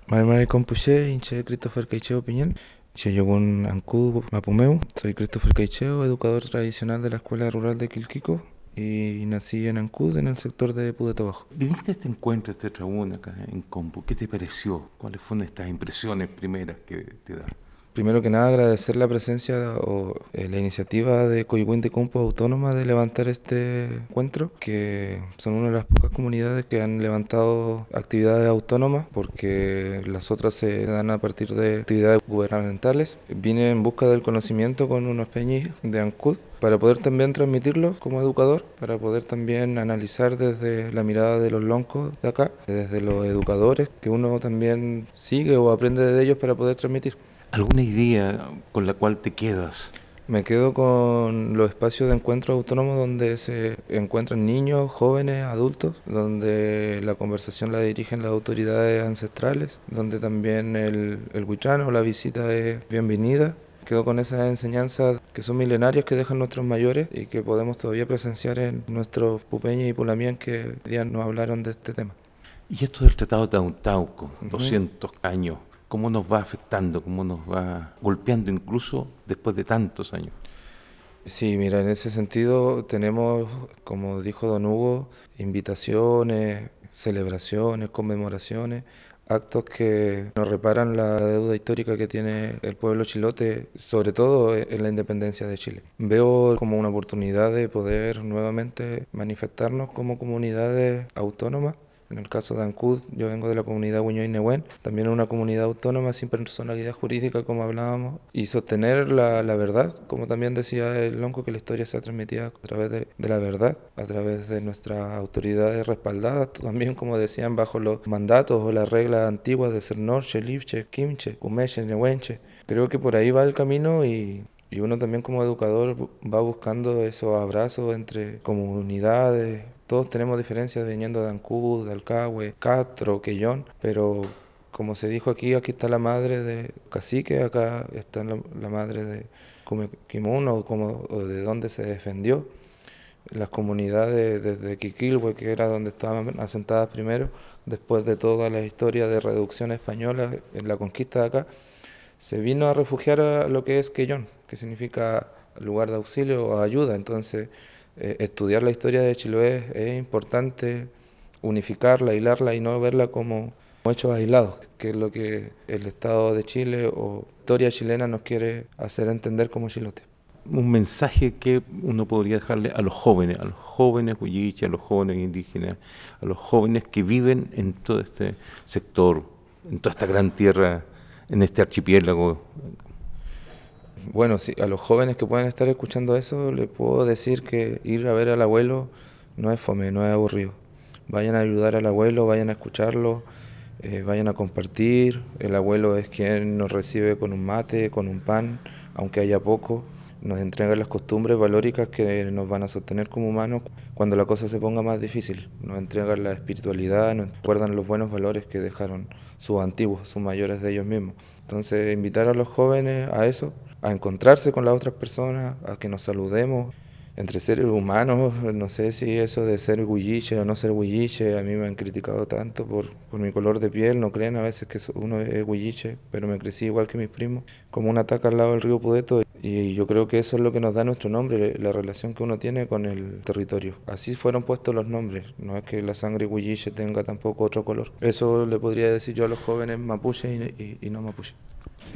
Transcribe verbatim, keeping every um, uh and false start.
Maimai Compuche, hinche Christopher Caicheo Piñén, Cheyogun Ancud Mapumeu. Soy Christopher Caicheo, educador tradicional de la Escuela Rural de Quilquico y nací en Ancud, en el sector de Pudeto Bajo. ¿Viniste a este encuentro, a este tribuna acá en Compu? ¿Qué te pareció? ¿Cuáles fueron estas impresiones primeras que te da? Primero que nada, agradecer la presencia o eh, la iniciativa de Coihuín de Compu Autónoma de levantar este encuentro, que son una de las pocas comunidades que han levantado actividades autónomas, porque las otras se dan a partir de actividades gubernamentales. Vine en busca del conocimiento con unos peñis de Ancud para poder también transmitirlo como educador, para poder también analizar desde la mirada de los loncos de acá, desde los educadores que uno también sigue o aprende de ellos para poder transmitir. ¿Alguna idea con la cual te quedas? Me quedo con los espacios de encuentro autónomos donde se encuentran niños, jóvenes, adultos, donde la conversación la dirigen las autoridades ancestrales, donde también el, el huichano o la visita es bienvenida. Quedo con esas enseñanzas que son milenarias que dejan nuestros mayores y que podemos todavía presenciar en nuestros pupeños y pulamien que hoy día nos hablaron de este tema. Y esto del Tratado de Tahuantauco, Uh-huh. doscientos años, ¿cómo nos va afectando, cómo nos va golpeando incluso después de tantos años? Sí, mira, en ese sentido tenemos, como dijo don Hugo, invitaciones, celebraciones, conmemoraciones, actos que nos reparan la deuda histórica que tiene el pueblo chilote, sobre todo en la independencia de Chile. Veo como una oportunidad de poder nuevamente manifestarnos como comunidades autónomas. En el caso de Ancud, yo vengo de la comunidad Huñoy Nehuen, también una comunidad autónoma sin personalidad jurídica, como hablábamos, y sostener la, la verdad, como también decía el lonco, que la historia se ha transmitida a través de, de la verdad, a través de nuestras autoridades respaldadas, también, como decían, bajo los mandatos o las reglas antiguas de ser Norche, Lipche, Quimche, Cumeche, Nehuenche. Creo que por ahí va el camino y, y uno también como educador va buscando esos abrazos entre comunidades. Todos tenemos diferencias viniendo de Ancud, de Alcagüe, Castro, Quellón, pero como se dijo aquí, aquí está la madre de Cacique, acá está la, la madre de Cumequimun, o, como, o de donde se defendió. Las comunidades desde Quiquilhue, que era donde estaban asentadas primero, después de toda la historia de reducción española en la conquista de acá, se vino a refugiar a lo que es Quellón, que significa lugar de auxilio o ayuda. Entonces, eh, estudiar la historia de Chiloé es importante, unificarla, hilarla y no verla como hechos aislados, que es lo que el Estado de Chile o historia chilena nos quiere hacer entender como chilote. Un mensaje que uno podría dejarle a los jóvenes, a los jóvenes huilliches, a los jóvenes indígenas, a los jóvenes que viven en todo este sector, en toda esta gran tierra, en este archipiélago. Bueno, sí, a los jóvenes que pueden estar escuchando eso, les puedo decir que ir a ver al abuelo no es fome, no es aburrido. Vayan a ayudar al abuelo, vayan a escucharlo, eh, vayan a compartir. El abuelo es quien nos recibe con un mate, con un pan, aunque haya poco. Nos entrega las costumbres valóricas que nos van a sostener como humanos cuando la cosa se ponga más difícil. Nos entregan la espiritualidad, nos recuerdan los buenos valores que dejaron sus antiguos, sus mayores de ellos mismos. Entonces, invitar a los jóvenes a eso, a encontrarse con las otras personas, a que nos saludemos entre seres humanos. No sé si eso de ser huilliche o no ser huilliche, a mí me han criticado tanto por, por mi color de piel, no creen a veces que uno es huilliche, pero me crecí igual que mis primos, como una taca al lado del río Pudeto, y yo creo que eso es lo que nos da nuestro nombre, la relación que uno tiene con el territorio. Así fueron puestos los nombres, no es que la sangre huilliche tenga tampoco otro color. Eso le podría decir yo a los jóvenes mapuches y, y, y no mapuches.